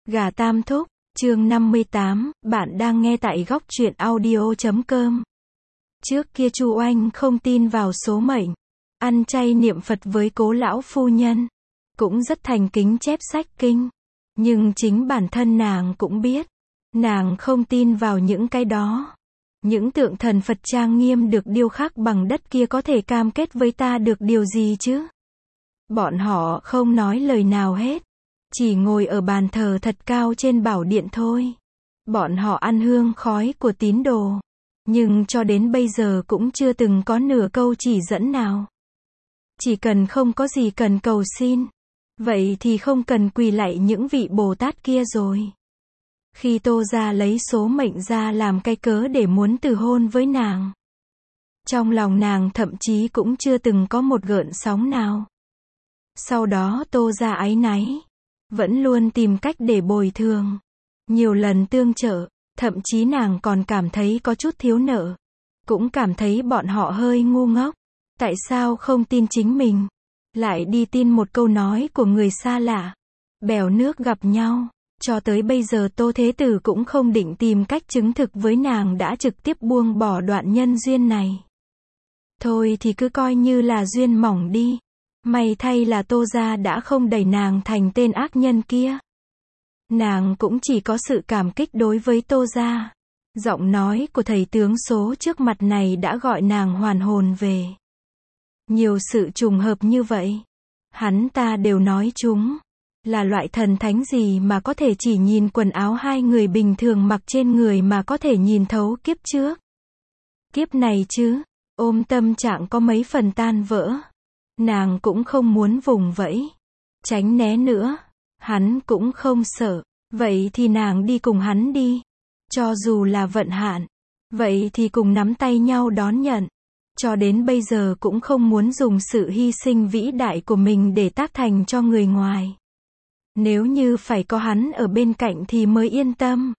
Gà Tam Thúc, chương 58, bạn đang nghe tại góc truyện audio.com. Trước kia Chu Oanh không tin vào số mệnh, ăn chay niệm Phật với Cố lão phu nhân, cũng rất thành kính chép sách kinh. Nhưng chính bản thân nàng cũng biết, nàng không tin vào những cái đó. Những tượng thần Phật trang nghiêm được điêu khắc bằng đất kia có thể cam kết với ta được điều gì chứ? Bọn họ không nói lời nào hết, chỉ ngồi ở bàn thờ thật cao trên bảo điện thôi. Bọn họ ăn hương khói của tín đồ, nhưng cho đến bây giờ cũng chưa từng có nửa câu chỉ dẫn nào. Chỉ cần không có gì cần cầu xin, vậy thì không cần quỳ lạy những vị Bồ Tát kia rồi. Khi Tô gia lấy số mệnh ra làm cái cớ để muốn từ hôn với nàng, trong lòng nàng thậm chí cũng chưa từng có một gợn sóng nào. Sau đó Tô gia áy náy, vẫn luôn tìm cách để bồi thường, nhiều lần tương trợ, thậm chí nàng còn cảm thấy có chút thiếu nợ, cũng cảm thấy bọn họ hơi ngu ngốc. Tại sao không tin chính mình, lại đi tin một câu nói của người xa lạ? Bèo nước gặp nhau. Cho tới bây giờ Tô Thế Tử cũng không định tìm cách chứng thực với nàng, đã trực tiếp buông bỏ đoạn nhân duyên này. Thôi thì cứ coi như là duyên mỏng đi. May thay là Tô gia đã không đẩy nàng thành tên ác nhân kia. Nàng cũng chỉ có sự cảm kích đối với Tô gia. Giọng nói của thầy tướng số trước mặt này đã gọi nàng hoàn hồn về. Nhiều sự trùng hợp như vậy, hắn ta đều nói chúng. Là loại thần thánh gì mà có thể chỉ nhìn quần áo hai người bình thường mặc trên người mà có thể nhìn thấu kiếp trước? Kiếp này chứ, ôm tâm trạng có mấy phần tan vỡ. Nàng cũng không muốn vùng vẫy, tránh né nữa. Hắn cũng không sợ, vậy thì nàng đi cùng hắn đi. Cho dù là vận hạn, vậy thì cùng nắm tay nhau đón nhận. Cho đến bây giờ cũng không muốn dùng sự hy sinh vĩ đại của mình để tác thành cho người ngoài. Nếu như phải có hắn ở bên cạnh thì mới yên tâm.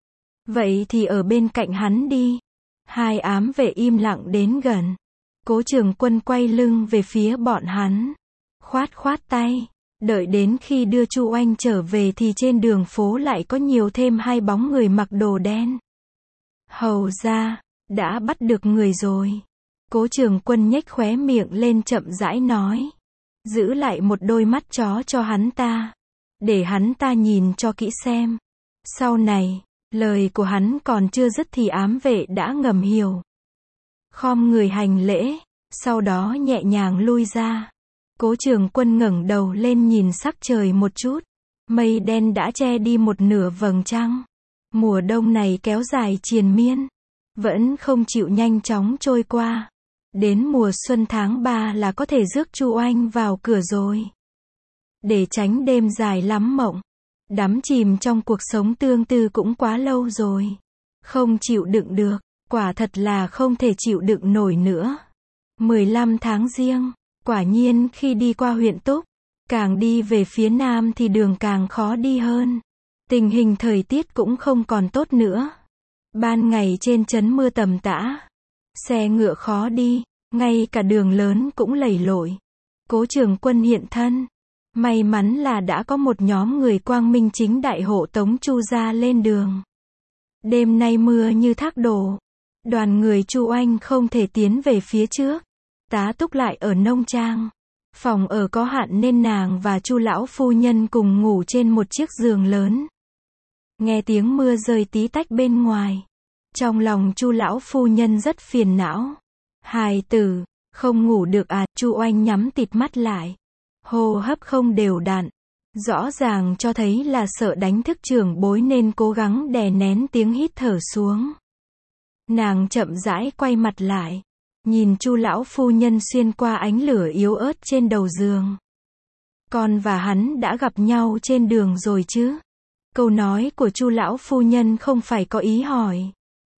Vậy thì ở bên cạnh hắn đi. Hai ám vệ im lặng đến gần. Cố Trường Quân quay lưng về phía bọn hắn, khoát khoát tay. Đợi đến khi đưa Chu Oanh trở về thì trên đường phố lại có nhiều thêm hai bóng người mặc đồ đen. Hầu ra, đã bắt được người rồi. Cố Trường Quân nhếch khóe miệng lên chậm rãi nói. Giữ lại một đôi mắt chó cho hắn ta, để hắn ta nhìn cho kỹ xem. Sau này, lời của hắn còn chưa dứt thì ám vệ đã ngầm hiểu. Khom người hành lễ, sau đó nhẹ nhàng lui ra. Cố Trường Quân ngẩng đầu lên nhìn sắc trời một chút. Mây đen đã che đi một nửa vầng trăng. Mùa đông này kéo dài triền miên, vẫn không chịu nhanh chóng trôi qua. Đến mùa xuân tháng 3 là có thể rước Chu Oanh vào cửa rồi. Để tránh đêm dài lắm mộng, đắm chìm trong cuộc sống tương tư cũng quá lâu rồi. Không chịu đựng được, quả thật là không thể chịu đựng nổi nữa. 15 tháng Giêng, quả nhiên khi đi qua huyện Túc, càng đi về phía nam thì đường càng khó đi hơn. Tình hình thời tiết cũng không còn tốt nữa. Ban ngày trên trấn mưa tầm tã, xe ngựa khó đi, ngay cả đường lớn cũng lầy lội. Cố Trường Quân hiện thân. May mắn là đã có một nhóm người quang minh chính đại hộ tống Chu gia lên đường. Đêm nay mưa như thác đổ. Đoàn người Chu Oanh không thể tiến về phía trước, tá túc lại ở nông trang. Phòng ở có hạn nên nàng và Chu lão phu nhân cùng ngủ trên một chiếc giường lớn. Nghe tiếng mưa rơi tí tách bên ngoài, trong lòng Chu lão phu nhân rất phiền não. Hài tử, không ngủ được à? Chu Oanh nhắm tịt mắt lại, hô hấp không đều đặn, rõ ràng cho thấy là sợ đánh thức trưởng bối nên cố gắng đè nén tiếng hít thở xuống. Nàng chậm rãi quay mặt lại, nhìn Chu lão phu nhân xuyên qua ánh lửa yếu ớt trên đầu giường. Con và hắn đã gặp nhau trên đường rồi chứ? Câu nói của Chu lão phu nhân không phải có ý hỏi,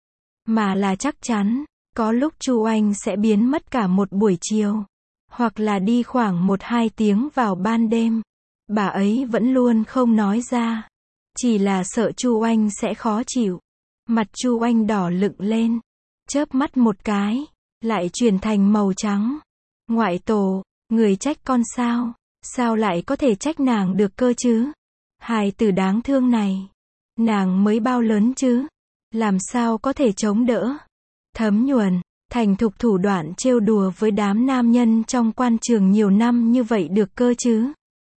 mà là chắc chắn. Có lúc Chu Oanh sẽ biến mất cả một buổi chiều, hoặc là đi khoảng 1-2 tiếng vào ban đêm. Bà ấy vẫn luôn không nói ra, chỉ là sợ Chu Oanh sẽ khó chịu. Mặt Chu Oanh đỏ lựng lên, chớp mắt một cái, lại chuyển thành màu trắng. Ngoại tổ, người trách con sao? Sao lại có thể trách nàng được cơ chứ? Hài tử đáng thương này. Nàng mới bao lớn chứ? Làm sao có thể chống đỡ? Thấm nhuần, thành thục thủ đoạn trêu đùa với đám nam nhân trong quan trường nhiều năm như vậy được cơ chứ?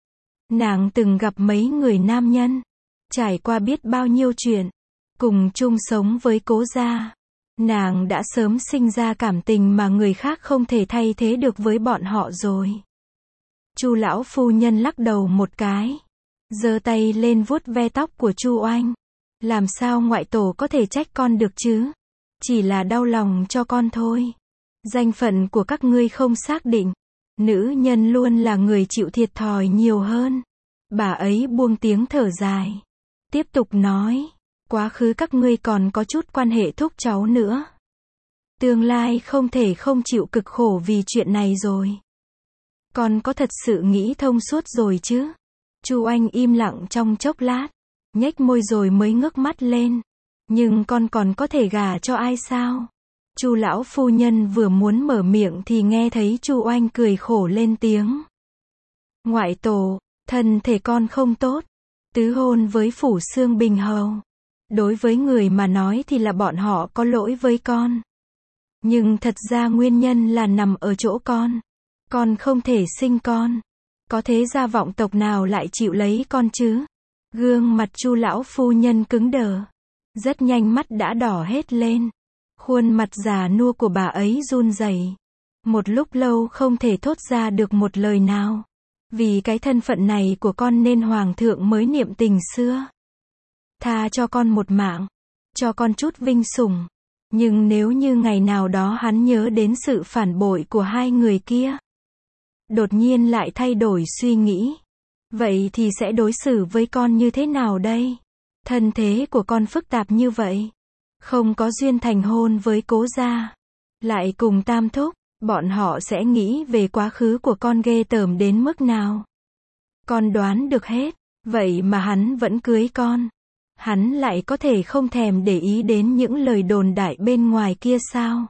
Nàng từng gặp mấy người nam nhân, trải qua biết bao nhiêu chuyện, cùng chung sống với Cố gia. Nàng đã sớm sinh ra cảm tình mà người khác không thể thay thế được với bọn họ rồi. Chu lão phu nhân lắc đầu một cái, giơ tay lên vuốt ve tóc của Chu Oanh. Làm sao ngoại tổ có thể trách con được chứ? Chỉ là đau lòng cho con thôi. Danh phận của các ngươi không xác định. Nữ nhân luôn là người chịu thiệt thòi nhiều hơn. Bà ấy buông tiếng thở dài. Tiếp tục nói, quá khứ các ngươi còn có chút quan hệ thúc cháu nữa. Tương lai không thể không chịu cực khổ vì chuyện này rồi. Con có thật sự nghĩ thông suốt rồi chứ? Chu Oanh im lặng trong chốc lát, nhếch môi rồi mới ngước mắt lên. Nhưng con còn có thể gả cho ai sao? Chu lão phu nhân vừa muốn mở miệng thì nghe thấy Chu Oanh cười khổ lên tiếng. Ngoại tổ, thân thể con không tốt, tứ hôn với Phủ Xương Bình hầu. Đối với người mà nói thì là bọn họ có lỗi với con. Nhưng thật ra nguyên nhân là nằm ở chỗ con. Con không thể sinh con. Có thế gia vọng tộc nào lại chịu lấy con chứ? Gương mặt Chu lão phu nhân cứng đờ. Rất nhanh mắt đã đỏ hết lên. Khuôn mặt già nua của bà ấy run rẩy. Một lúc lâu không thể thốt ra được một lời nào. Vì cái thân phận này của con nên hoàng thượng mới niệm tình xưa. Tha cho con một mạng. Cho con chút vinh sủng. Nhưng nếu như ngày nào đó hắn nhớ đến sự phản bội của hai người kia, đột nhiên lại thay đổi suy nghĩ, vậy thì sẽ đối xử với con như thế nào đây? Thân thế của con phức tạp như vậy, không có duyên thành hôn với Cố gia, lại cùng tam thúc, bọn họ sẽ nghĩ về quá khứ của con ghê tởm đến mức nào? Con đoán được hết, vậy mà hắn vẫn cưới con. Hắn lại có thể không thèm để ý đến những lời đồn đại bên ngoài kia sao?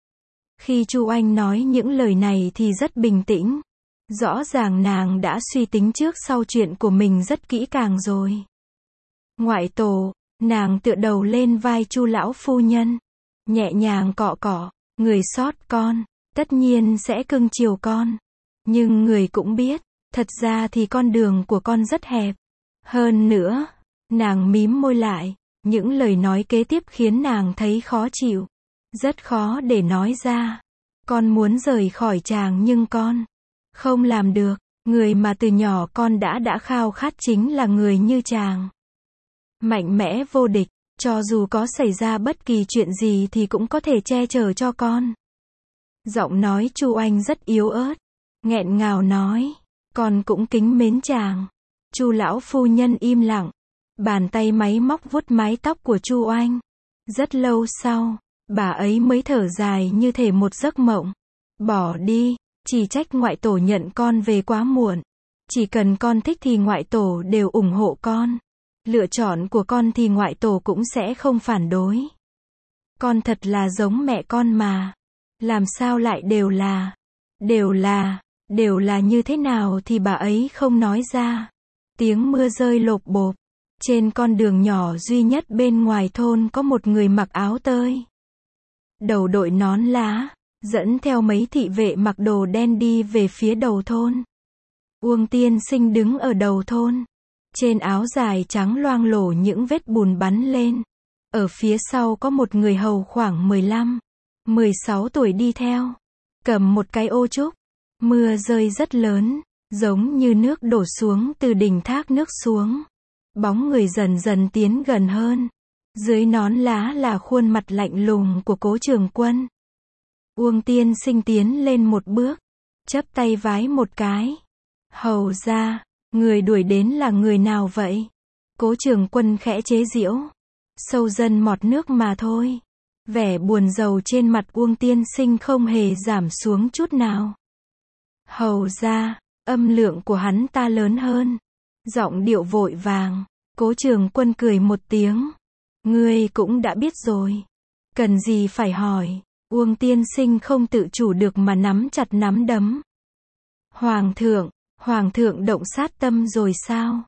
Khi Chu Oanh nói những lời này thì rất bình tĩnh. Rõ ràng nàng đã suy tính trước sau chuyện của mình rất kỹ càng rồi. Ngoại tổ, nàng tựa đầu lên vai Chu lão phu nhân, nhẹ nhàng cọ cọ, người xót con, tất nhiên sẽ cưng chiều con. Nhưng người cũng biết, thật ra thì con đường của con rất hẹp. Hơn nữa, nàng mím môi lại, những lời nói kế tiếp khiến nàng thấy khó chịu. Rất khó để nói ra. Con muốn rời khỏi chàng nhưng con không làm được. Người mà từ nhỏ con đã khao khát chính là người như chàng. Mạnh mẽ vô địch, cho dù có xảy ra bất kỳ chuyện gì thì cũng có thể che chở cho con. Giọng nói Chu Oanh rất yếu ớt, nghẹn ngào nói, con cũng kính mến chàng. Chu lão phu nhân im lặng, bàn tay máy móc vuốt mái tóc của Chu Oanh. Rất lâu sau, bà ấy mới thở dài như thể một giấc mộng. Bỏ đi, chỉ trách ngoại tổ nhận con về quá muộn. Chỉ cần con thích thì ngoại tổ đều ủng hộ con. Lựa chọn của con thì ngoại tổ cũng sẽ không phản đối. Con thật là giống mẹ con mà. Làm sao lại đều là như thế nào thì bà ấy không nói ra. Tiếng mưa rơi lộp bộp. Trên con đường nhỏ duy nhất bên ngoài thôn có một người mặc áo tơi, đầu đội nón lá, dẫn theo mấy thị vệ mặc đồ đen đi về phía đầu thôn. Uông tiên sinh đứng ở đầu thôn. Trên áo dài trắng loang lổ những vết bùn bắn lên. Ở phía sau có một người hầu khoảng 15, 16 tuổi đi theo, cầm một cái ô trúc. Mưa rơi rất lớn, giống như nước đổ xuống từ đỉnh thác nước xuống. Bóng người dần dần tiến gần hơn. Dưới nón lá là khuôn mặt lạnh lùng của Cố Trường Quân. Uông tiên sinh tiến lên một bước, chắp tay vái một cái. Hầu ra, người đuổi đến là người nào vậy? Cố Trường Quân khẽ chế giễu. Sâu dân mọt nước mà thôi. Vẻ buồn rầu trên mặt Uông tiên sinh không hề giảm xuống chút nào. Hầu ra, âm lượng của hắn ta lớn hơn. Giọng điệu vội vàng. Cố Trường Quân cười một tiếng. Ngươi cũng đã biết rồi. Cần gì phải hỏi. Uông tiên sinh không tự chủ được mà nắm chặt nắm đấm. Hoàng thượng động sát tâm rồi sao?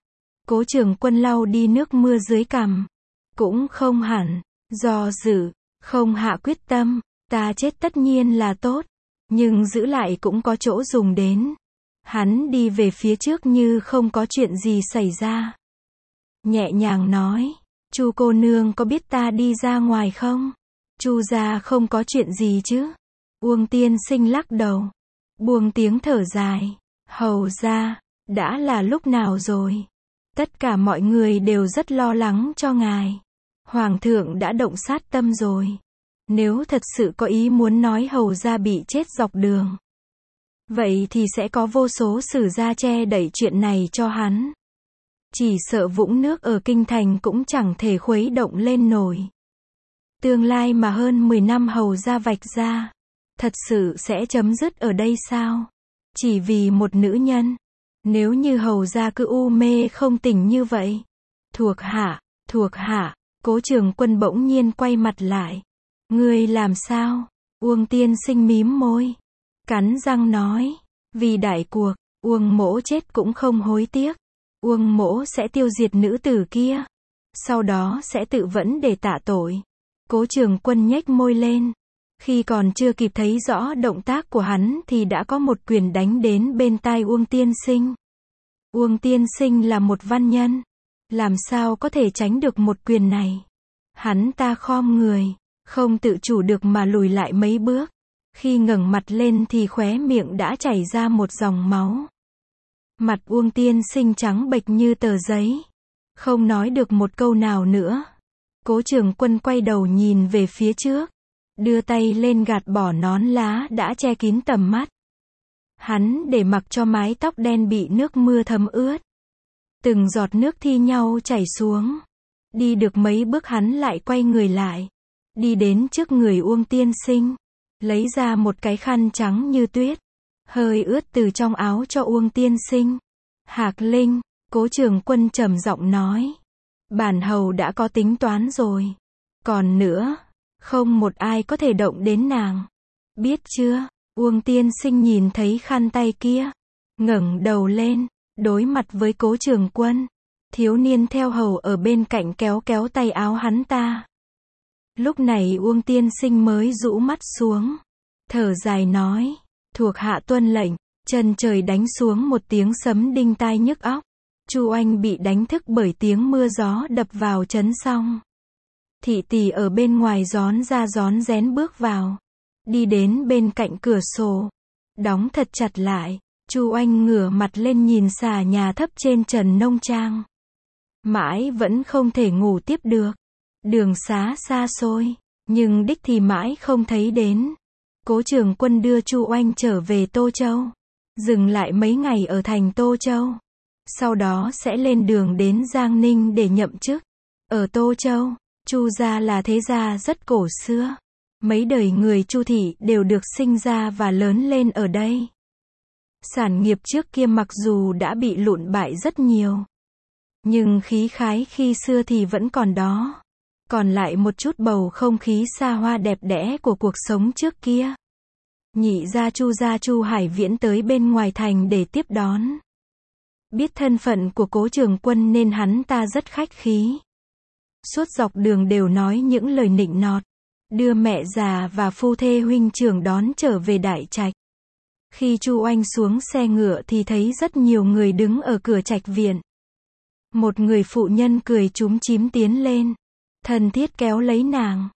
Cố Trường Quân lau đi nước mưa dưới cằm. Cũng không hẳn, do dự, không hạ quyết tâm, ta chết tất nhiên là tốt, nhưng giữ lại cũng có chỗ dùng đến. Hắn đi về phía trước như không có chuyện gì xảy ra. Nhẹ nhàng nói, Chu cô nương có biết ta đi ra ngoài không? Chu gia không có chuyện gì chứ? Uông tiên sinh lắc đầu, buông tiếng thở dài, hầu ra, đã là lúc nào rồi? Tất cả mọi người đều rất lo lắng cho ngài. Hoàng thượng đã động sát tâm rồi. Nếu thật sự có ý muốn nói hầu ra bị chết dọc đường, vậy thì sẽ có vô số sử gia che đẩy chuyện này cho hắn. Chỉ sợ vũng nước ở kinh thành cũng chẳng thể khuấy động lên nổi. Tương lai mà hơn 10 năm hầu ra vạch ra, thật sự sẽ chấm dứt ở đây sao? Chỉ vì một nữ nhân. Nếu như hầu ra cứ u mê không tỉnh như vậy. Thuộc hạ, Cố Trường Quân bỗng nhiên quay mặt lại. Ngươi làm sao? Uông tiên sinh mím môi, cắn răng nói, vì đại cuộc, Uông mỗ chết cũng không hối tiếc. Uông mỗ sẽ tiêu diệt nữ tử kia, sau đó sẽ tự vẫn để tạ tội. Cố Trường Quân nhếch môi lên. Khi còn chưa kịp thấy rõ động tác của hắn thì đã có một quyền đánh đến bên tai Uông tiên sinh. Uông tiên sinh là một văn nhân, làm sao có thể tránh được một quyền này? Hắn ta khom người, không tự chủ được mà lùi lại mấy bước. Khi ngẩng mặt lên thì khóe miệng đã chảy ra một dòng máu. Mặt Uông tiên sinh trắng bệch như tờ giấy, không nói được một câu nào nữa. Cố Trường Quân quay đầu nhìn về phía trước, đưa tay lên gạt bỏ nón lá đã che kín tầm mắt. Hắn để mặc cho mái tóc đen bị nước mưa thấm ướt. Từng giọt nước thi nhau chảy xuống. Đi được mấy bước hắn lại quay người lại. Đi đến trước người Uông tiên sinh. Lấy ra một cái khăn trắng như tuyết. Hơi ướt từ trong áo cho Uông tiên sinh. Hạc Linh, Cố Trường Quân trầm giọng nói. Bản hầu đã có tính toán rồi. Còn nữa, không một ai có thể động đến nàng. Biết chưa? Uông tiên sinh nhìn thấy khăn tay kia, ngẩng đầu lên, đối mặt với Cố Trường Quân. Thiếu niên theo hầu ở bên cạnh kéo kéo tay áo hắn ta. Lúc này Uông tiên sinh mới rũ mắt xuống, thở dài nói, thuộc hạ tuân lệnh. Chân trời đánh xuống một tiếng sấm đinh tai nhức óc. Chu Anh bị đánh thức bởi tiếng mưa gió đập vào trấn xong. Thị tỷ ở bên ngoài rón ra rón rén bước vào, đi đến bên cạnh cửa sổ, đóng thật chặt lại. Chu Anh ngửa mặt lên nhìn xà nhà thấp trên trần nông trang. Mãi vẫn không thể ngủ tiếp được. Đường xá xa xôi, nhưng đích thì mãi không thấy đến. Cố Trường Quân đưa Chu Anh trở về Tô Châu, dừng lại mấy ngày ở thành Tô Châu. Sau đó sẽ lên đường đến Giang Ninh để nhậm chức. Ở Tô Châu, Chu gia là thế gia rất cổ xưa. Mấy đời người Chu thị đều được sinh ra và lớn lên ở đây. Sản nghiệp trước kia mặc dù đã bị lụn bại rất nhiều, nhưng khí khái khi xưa thì vẫn còn đó. Còn lại một chút bầu không khí xa hoa đẹp đẽ của cuộc sống trước kia. Nhị gia Chu Hải Viễn tới bên ngoài thành để tiếp đón. Biết thân phận của Cố Trường Quân nên hắn ta rất khách khí. Suốt dọc đường đều nói những lời nịnh nọt, đưa mẹ già và phu thê huynh trưởng đón trở về đại trạch. Khi Chu Anh xuống xe ngựa thì thấy rất nhiều người đứng ở cửa trạch viện. Một người phụ nhân cười chúm chím tiến lên, thân thiết kéo lấy nàng.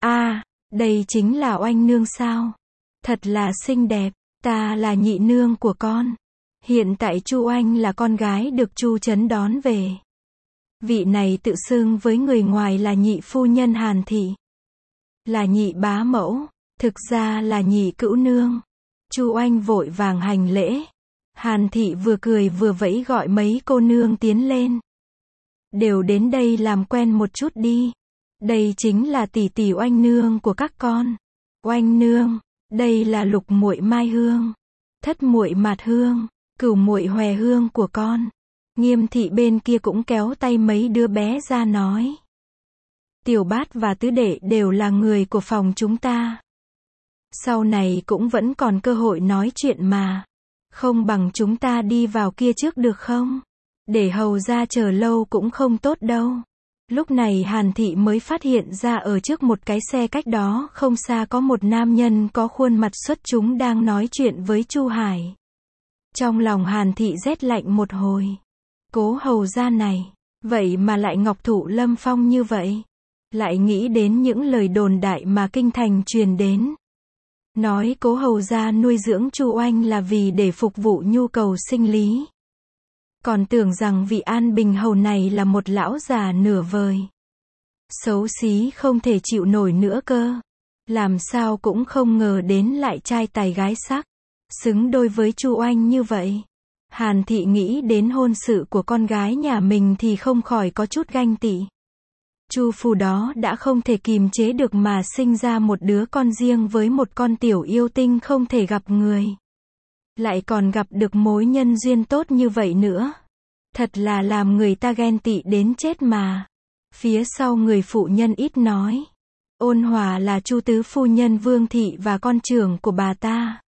Đây chính là Oanh nương sao? Thật là xinh đẹp, ta là nhị nương của con. Hiện tại Chu Anh là con gái được Chu Trấn đón về. Vị này tự xưng với người ngoài là nhị phu nhân Hàn thị, là nhị bá mẫu, thực ra là nhị cữu nương. Chu Anh vội vàng hành lễ. Hàn thị vừa cười vừa vẫy gọi mấy cô nương tiến lên. Đều đến đây làm quen một chút đi. Đây chính là tỷ tỷ Oanh nương của các con. Oanh nương, đây là Lục muội Mai Hương, Thất muội Mạt Hương, Cửu muội Hòe Hương của con. Nghiêm thị bên kia cũng kéo tay mấy đứa bé ra nói. Tiểu Bát và Tứ Đệ đều là người của phòng chúng ta. Sau này cũng vẫn còn cơ hội nói chuyện mà. Không bằng chúng ta đi vào kia trước được không? Để hầu ra chờ lâu cũng không tốt đâu. Lúc này Hàn Thị mới phát hiện ra ở trước một cái xe cách đó không xa có một nam nhân có khuôn mặt xuất chúng đang nói chuyện với Chu Hải. Trong lòng Hàn Thị rét lạnh một hồi. Cố hầu ra này, vậy mà lại ngọc thụ lâm phong như vậy. Lại nghĩ đến những lời đồn đại mà kinh thành truyền đến. Nói cố hầu ra nuôi dưỡng Chu Oanh là vì để phục vụ nhu cầu sinh lý. Còn tưởng rằng vị An Bình hầu này là một lão già nửa vời. Xấu xí không thể chịu nổi nữa cơ. Làm sao cũng không ngờ đến lại trai tài gái sắc. Xứng đôi với Chu Oanh như vậy. Hàn Thị nghĩ đến hôn sự của con gái nhà mình thì không khỏi có chút ganh tị. Chu Phù đó đã không thể kìm chế được mà sinh ra một đứa con riêng với một con tiểu yêu tinh không thể gặp người. Lại còn gặp được mối nhân duyên tốt như vậy nữa. Thật là làm người ta ghen tị đến chết mà. Phía sau người phụ nhân ít nói. Ôn Hòa là Chu tứ phu nhân Vương Thị và con trưởng của bà ta.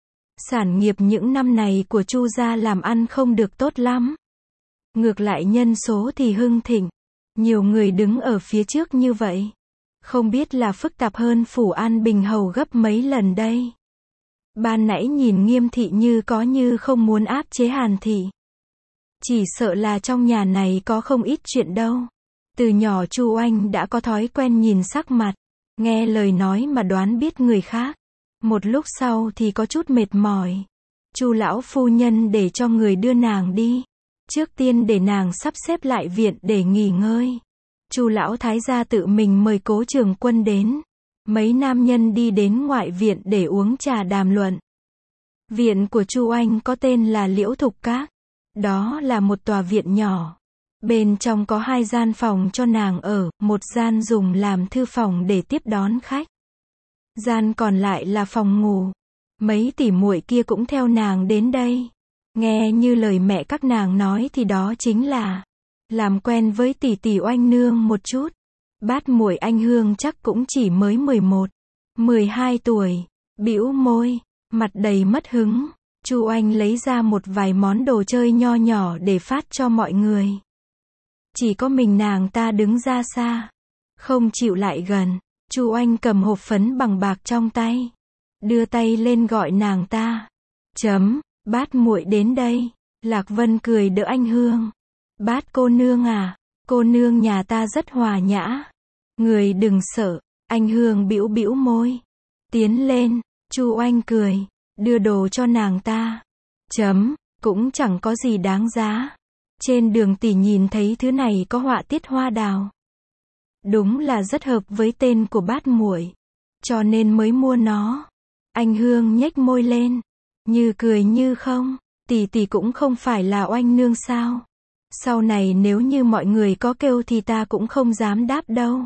Sản nghiệp những năm này của Chu gia làm ăn không được tốt lắm. Ngược lại nhân số thì hưng thịnh. Nhiều người đứng ở phía trước như vậy. Không biết là phức tạp hơn phủ An Bình hầu gấp mấy lần đây. Ban nãy nhìn Nghiêm Thị như có như không muốn áp chế Hàn Thị. Chỉ sợ là trong nhà này có không ít chuyện đâu. Từ nhỏ Chu Oanh đã có thói quen nhìn sắc mặt, nghe lời nói mà đoán biết người khác. Một lúc sau thì có chút mệt mỏi. Chu lão phu nhân để cho người đưa nàng đi. Trước tiên để nàng sắp xếp lại viện để nghỉ ngơi. Chu lão thái gia tự mình mời Cố Trường Quân đến. Mấy nam nhân đi đến ngoại viện để uống trà đàm luận. Viện của Chu Oanh có tên là Liễu Thục Các. Đó là một tòa viện nhỏ. Bên trong có 2 gian phòng cho nàng ở, một gian dùng làm thư phòng để tiếp đón khách. Gian còn lại là phòng ngủ. Mấy tỷ muội kia cũng theo nàng đến đây. Nghe như lời mẹ các nàng nói thì đó chính là làm quen với tỷ tỷ Oanh nương một chút. Bát muội Anh Hương chắc cũng chỉ mới 11, 12 tuổi. Bĩu môi, mặt đầy mất hứng. Chu Oanh lấy ra một vài món đồ chơi nho nhỏ để phát cho mọi người. Chỉ có mình nàng ta đứng ra xa, không chịu lại gần. Chu Oanh cầm hộp phấn bằng bạc trong tay, đưa tay lên gọi nàng ta. Bát muội đến đây. Lạc Vân cười đỡ Anh Hương. Bát cô nương à, cô nương nhà ta rất hòa nhã. Người đừng sợ. Anh Hương bĩu bĩu môi. Tiến lên. Chu Oanh cười, đưa đồ cho nàng ta. Cũng chẳng có gì đáng giá. Trên đường tỷ nhìn thấy thứ này có họa tiết hoa đào. Đúng là rất hợp với tên của bát muội, cho nên mới mua nó. Anh Hương nhếch môi lên, như cười như không. Tỷ cũng không phải là Oanh nương sao? Sau này nếu như mọi người có kêu thì ta cũng không dám đáp đâu.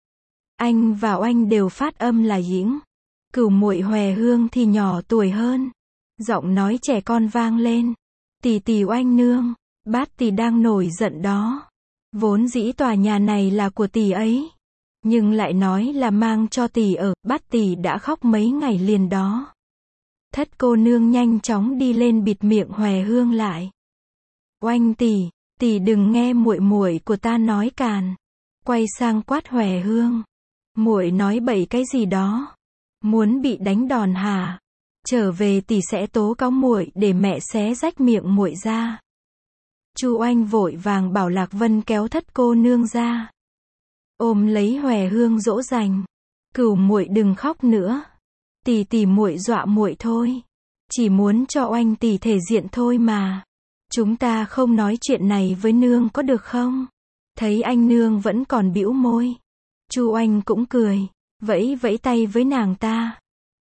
Anh và Oanh đều phát âm là Dĩnh. Cửu muội Hòe Hương thì nhỏ tuổi hơn. Giọng nói trẻ con vang lên. Tỷ Oanh nương, bát tỷ đang nổi giận đó. Vốn dĩ tòa nhà này là của tỷ ấy, nhưng lại nói là mang cho tỷ ở. Bát tỷ đã khóc mấy ngày liền đó. Thất cô nương nhanh chóng đi lên bịt miệng Hòe Hương lại. Oanh tỷ đừng nghe muội muội của ta nói càn. Quay sang quát Hòe Hương. Muội nói bậy cái gì đó? Muốn bị đánh đòn hả? Trở về tỷ sẽ tố cáo muội để mẹ xé rách miệng muội ra. Chu Oanh vội vàng bảo Lạc Vân kéo thất cô nương ra, ôm lấy Hòe Hương dỗ dành. Cửu muội đừng khóc nữa. Tỷ muội dọa muội thôi. Chỉ muốn cho Oanh tỷ thể diện thôi mà. Chúng ta không nói chuyện này với nương có được không? Thấy anh nương vẫn còn bĩu môi, Chu Oanh cũng cười, vẫy vẫy tay với nàng ta.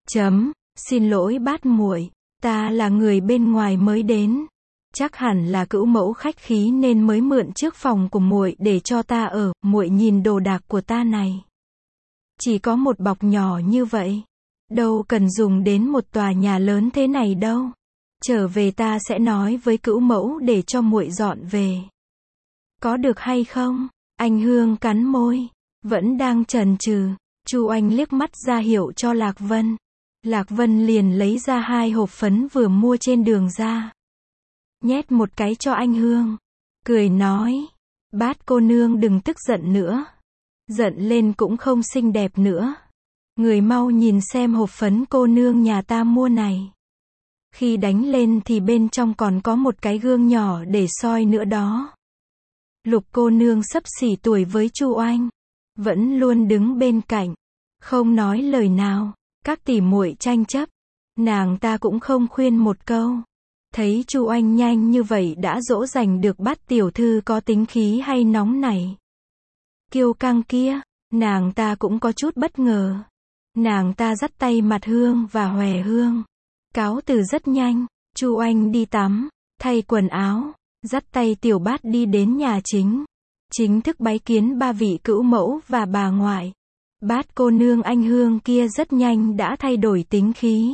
Xin lỗi bát muội, ta là người bên ngoài mới đến. Chắc hẳn là cữu mẫu khách khí nên mới mượn trước phòng của muội để cho ta ở. Muội nhìn đồ đạc của ta này, chỉ có một bọc nhỏ như vậy, đâu cần dùng đến một tòa nhà lớn thế này đâu. Trở về ta sẽ nói với cữu mẫu để cho muội dọn về. Có được hay không? Anh Hương cắn môi, vẫn đang chần chừ. Chu Oanh liếc mắt ra hiệu cho Lạc Vân. Lạc Vân liền lấy ra 2 hộp phấn vừa mua trên đường ra, nhét một cái cho anh Hương. cười nói, Bát cô nương đừng tức giận nữa. Giận lên cũng không xinh đẹp nữa. Người mau nhìn xem hộp phấn cô nương nhà ta mua này. Khi đánh lên thì bên trong còn có một cái gương nhỏ để soi nữa đó. Lục cô nương xấp xỉ tuổi với Chu Oanh, vẫn luôn đứng bên cạnh, không nói lời nào. Các tỷ muội tranh chấp, nàng ta cũng không khuyên một câu. Thấy Chu Oanh nhanh như vậy đã dỗ dành được Bát tiểu thư có tính khí hay nóng nảy, kiêu căng kia, nàng ta cũng có chút bất ngờ. Nàng ta dắt tay Mặt Hương và Hòe Hương, cáo từ rất nhanh. Chu Oanh đi tắm, thay quần áo, dắt tay Tiểu Bát đi đến nhà chính, chính thức bái kiến ba vị cữu mẫu và bà ngoại. Bát cô nương anh Hương kia rất nhanh đã thay đổi tính khí,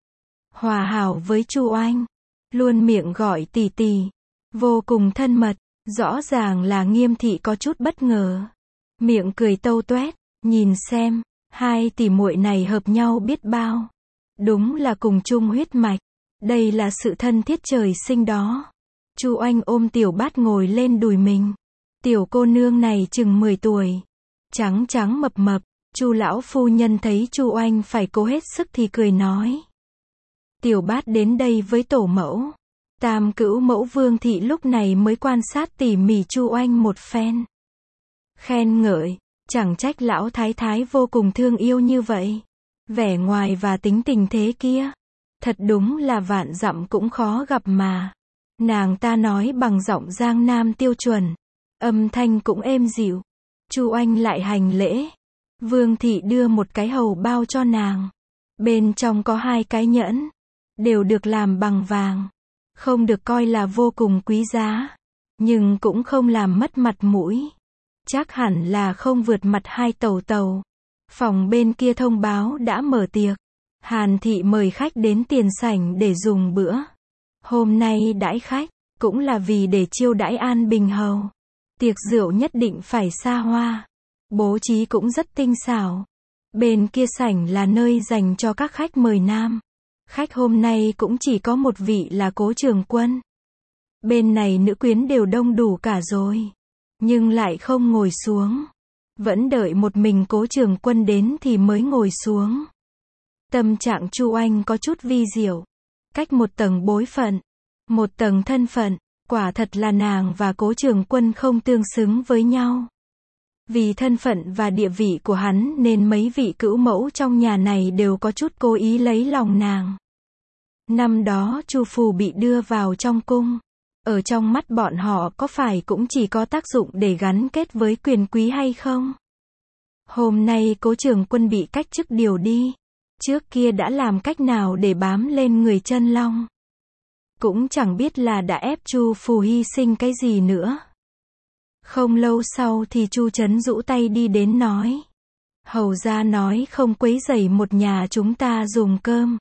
hòa hảo với Chu Oanh, luôn miệng gọi tỷ tỷ, vô cùng thân mật. Rõ ràng là Nghiêm thị có chút bất ngờ, miệng cười tâu toét, nhìn xem, hai tỷ muội này hợp nhau biết bao. Đúng là cùng chung huyết mạch, đây là sự thân thiết trời sinh đó. Chu Oanh ôm Tiểu Bát ngồi lên đùi mình. Tiểu cô nương này chừng 10 tuổi, trắng trắng mập mập. Chu lão phu nhân thấy Chu Oanh phải cố hết sức thì cười nói, Tiểu Bát đến đây với tổ mẫu. Tam cữu mẫu Vương thị lúc này mới quan sát tỉ mỉ Chu Oanh một phen, khen ngợi, chẳng trách lão thái thái vô cùng thương yêu như vậy. Vẻ ngoài và tính tình thế kia, thật đúng là vạn dặm cũng khó gặp mà. Nàng ta nói bằng giọng Giang Nam tiêu chuẩn, âm thanh cũng êm dịu. Chu Oanh lại hành lễ. Vương thị đưa một cái hầu bao cho nàng, bên trong có 2 cái nhẫn, đều được làm bằng vàng, không được coi là vô cùng quý giá, nhưng cũng không làm mất mặt mũi. Chắc hẳn là không vượt mặt 2 tàu tàu. Phòng bên kia thông báo đã mở tiệc. Hàn thị mời khách đến tiền sảnh để dùng bữa. Hôm nay đãi khách, cũng là vì để chiêu đãi An Bình hầu. Tiệc rượu nhất định phải xa hoa, bố trí cũng rất tinh xảo. Bên kia sảnh là nơi dành cho các khách mời nam. Khách hôm nay cũng chỉ có một vị là Cố Trường Quân. Bên này nữ quyến đều đông đủ cả rồi, nhưng lại không ngồi xuống. Vẫn đợi một mình Cố Trường Quân đến thì mới ngồi xuống. Tâm trạng Chu Oanh có chút vi diệu. Cách một tầng bối phận, một tầng thân phận, quả thật là nàng và Cố Trường Quân không tương xứng với nhau. Vì thân phận và địa vị của hắn nên mấy vị cữu mẫu trong nhà này đều có chút cố ý lấy lòng nàng. Năm đó Chu Phù bị đưa vào trong cung, ở trong mắt bọn họ có phải cũng chỉ có tác dụng để gắn kết với quyền quý hay không? Hôm nay Cố Trường Quân bị cách chức điều đi, trước kia đã làm cách nào để bám lên người Chân Long? Cũng chẳng biết là đã ép Chu Phù hy sinh cái gì nữa. Không lâu sau thì Chu Trấn rũ tay đi đến nói, hầu gia nói không quấy rầy một nhà chúng ta dùng cơm,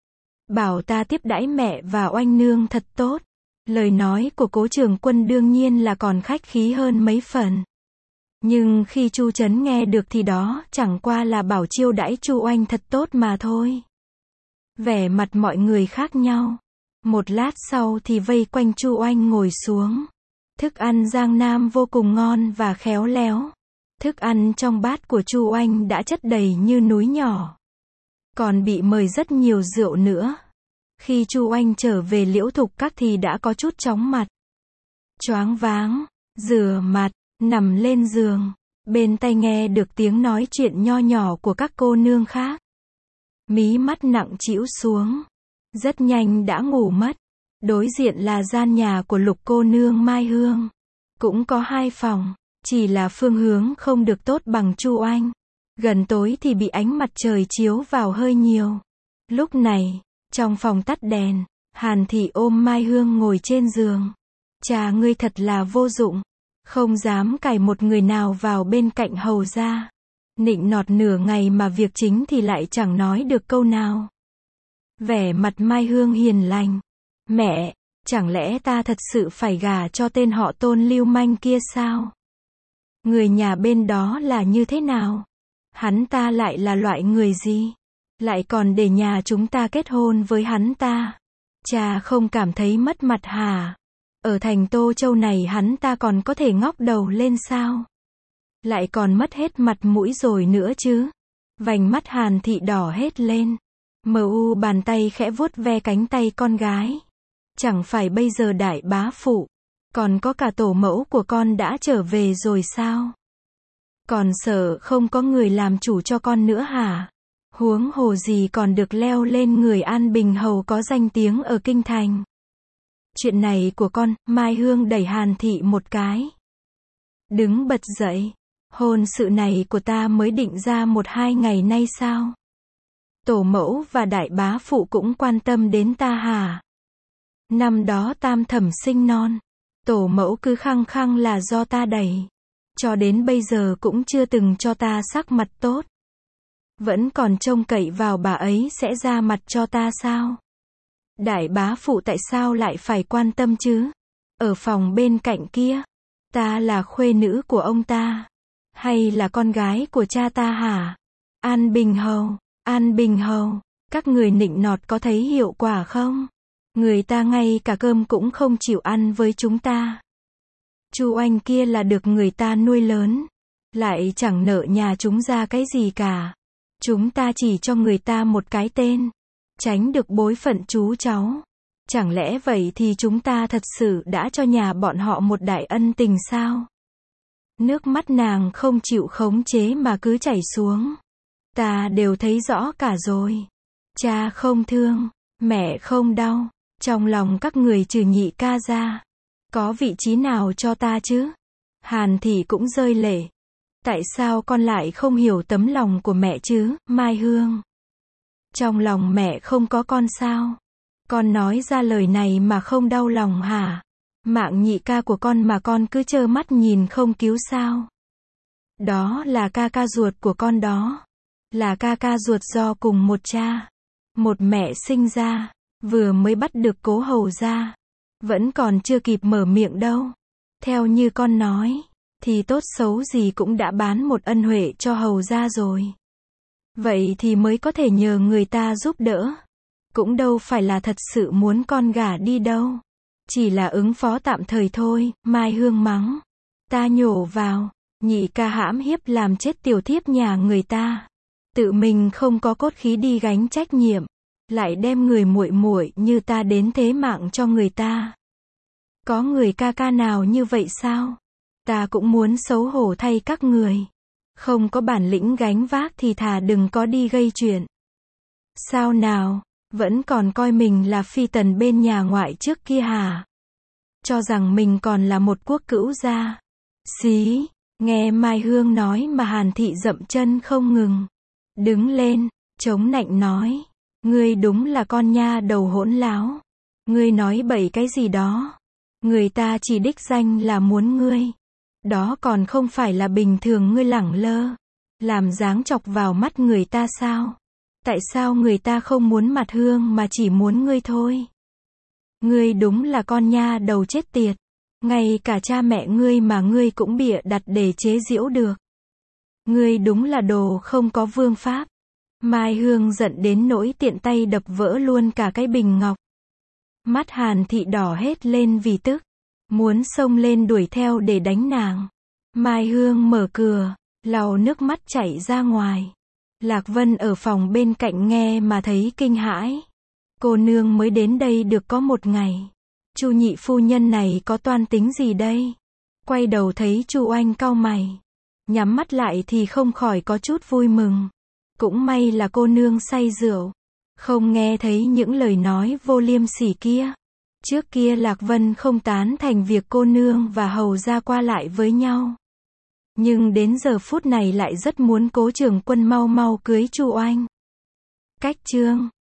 bảo ta tiếp đãi mẹ và Oanh nương thật tốt. Lời nói của Cố Trường Quân đương nhiên là còn khách khí hơn mấy phần. Nhưng khi Chu Trấn nghe được thì đó chẳng qua là bảo chiêu đãi Chu Oanh thật tốt mà thôi. Vẻ mặt mọi người khác nhau. Một lát sau thì vây quanh Chu Oanh ngồi xuống. Thức ăn Giang Nam vô cùng ngon và khéo léo. Thức ăn trong bát của Chu Oanh đã chất đầy như núi nhỏ, còn bị mời rất nhiều rượu nữa. Khi Chu Oanh trở về Liễu Thục Các thì đã có chút chóng mặt, choáng váng, rửa mặt, nằm lên giường, bên tai nghe được tiếng nói chuyện nho nhỏ của các cô nương khác. Mí mắt nặng trĩu xuống, rất nhanh đã ngủ mất. Đối diện là gian nhà của Lục cô nương Mai Hương, cũng có 2 phòng, chỉ là phương hướng không được tốt bằng Chu Oanh. Gần tối thì bị ánh mặt trời chiếu vào hơi nhiều. Lúc này, trong phòng tắt đèn, Hàn thị ôm Mai Hương ngồi trên giường. Chà, ngươi thật là vô dụng, không dám cài một người nào vào bên cạnh hầu gia. Nịnh nọt nửa ngày mà việc chính thì lại chẳng nói được câu nào. Vẻ mặt Mai Hương hiền lành. Mẹ, chẳng lẽ ta thật sự phải gả cho tên họ Tôn lưu manh kia sao? Người nhà bên đó là như thế nào? Hắn ta lại là loại người gì? Lại còn để nhà chúng ta kết hôn với hắn ta? Cha không cảm thấy mất mặt hả? Ở thành Tô Châu này hắn ta còn có thể ngóc đầu lên sao? Lại còn mất hết mặt mũi rồi nữa chứ. Vành mắt Hàn Thị đỏ hết lên. Bàn tay khẽ vuốt ve cánh tay con gái. Chẳng phải bây giờ đại bá phụ, còn có cả tổ mẫu của con đã trở về rồi sao? Còn sợ không có người làm chủ cho con nữa hả? Huống hồ gì còn được leo lên người An Bình Hầu có danh tiếng ở kinh thành. Chuyện này của con, Mai Hương đẩy Hàn Thị một cái. Đứng bật dậy. Hôn sự này của ta mới định ra 1-2 ngày nay sao? Tổ mẫu và đại bá phụ cũng quan tâm đến ta hả? Năm đó tam thẩm sinh non, tổ mẫu cứ khăng khăng là do ta đẩy. Cho đến bây giờ cũng chưa từng cho ta sắc mặt tốt. Vẫn còn trông cậy vào bà ấy sẽ ra mặt cho ta sao? Đại bá phụ tại sao lại phải quan tâm chứ? Ở phòng bên cạnh kia, ta là khuê nữ của ông ta, hay là con gái của cha ta hả? An Bình Hầu, các người nịnh nọt có thấy hiệu quả không? Người ta ngay cả cơm cũng không chịu ăn với chúng ta. Chu Oanh kia là được người ta nuôi lớn, lại chẳng nợ nhà chúng ra cái gì cả. Chúng ta chỉ cho người ta một cái tên, tránh được bối phận chú cháu. Chẳng lẽ vậy thì chúng ta thật sự đã cho nhà bọn họ một đại ân tình sao? Nước mắt nàng không chịu khống chế mà cứ chảy xuống. Ta đều thấy rõ cả rồi. Cha không thương, mẹ không đau. Trong lòng các người trừ nhị ca ra, có vị trí nào cho ta chứ? Hàn Thị cũng rơi lệ. Tại sao con lại không hiểu tấm lòng của mẹ chứ, Mai Hương? Trong lòng mẹ không có con sao? Con nói ra lời này mà không đau lòng hả? Mạng nhị ca của con mà con cứ trơ mắt nhìn không cứu sao? Đó là ca ca ruột của con đó. Là ca ca ruột do cùng một cha, một mẹ sinh ra. Vừa mới bắt được Cố Hầu ra, vẫn còn chưa kịp mở miệng đâu. Theo như con nói, thì tốt xấu gì cũng đã bán một ân huệ cho Hầu ra rồi. Vậy thì mới có thể nhờ người ta giúp đỡ. Cũng đâu phải là thật sự muốn con gả đi đâu. Chỉ là ứng phó tạm thời thôi, Mai Hương mắng. Ta nhổ vào, nhị ca hãm hiếp làm chết tiểu thiếp nhà người ta. Tự mình không có cốt khí đi gánh trách nhiệm. Lại đem người muội muội như ta đến thế mạng cho người ta. Có người ca ca nào như vậy sao? Ta cũng muốn xấu hổ thay các người. Không có bản lĩnh gánh vác thì thà đừng có đi gây chuyện. Sao nào? Vẫn còn coi mình là phi tần bên nhà ngoại trước kia hả? Cho rằng mình còn là một quốc cữu gia. Xí, nghe Mai Hương nói mà Hàn Thị dậm chân không ngừng. Đứng lên, chống nạnh nói. Ngươi đúng là con nha đầu hỗn láo. Ngươi nói bậy cái gì đó. Người ta chỉ đích danh là muốn ngươi. Đó còn không phải là bình thường ngươi lẳng lơ. Làm dáng chọc vào mắt người ta sao? Tại sao người ta không muốn mặt Hương mà chỉ muốn ngươi thôi? Ngươi đúng là con nha đầu chết tiệt. Ngay cả cha mẹ ngươi mà ngươi cũng bịa đặt để chế giễu được. Ngươi đúng là đồ không có vương pháp. Mai Hương giận đến nỗi tiện tay đập vỡ luôn cả cái bình ngọc. Mắt Hàn Thị đỏ hết lên vì tức. Muốn xông lên đuổi theo để đánh nàng. Mai Hương mở cửa, lau nước mắt chảy ra ngoài. Lạc Vân ở phòng bên cạnh nghe mà thấy kinh hãi. Cô nương mới đến đây được có 1 ngày. Chu nhị phu nhân này có toan tính gì đây? Quay đầu thấy Chu Oanh cau mày. Nhắm mắt lại thì không khỏi có chút vui mừng. Cũng may là cô nương say rượu. Không nghe thấy những lời nói vô liêm sỉ kia. Trước kia Lạc Vân không tán thành việc cô nương và hầu gia qua lại với nhau. Nhưng đến giờ phút này lại rất muốn Cố Trường Quân mau mau cưới Chu Oanh. Cách chương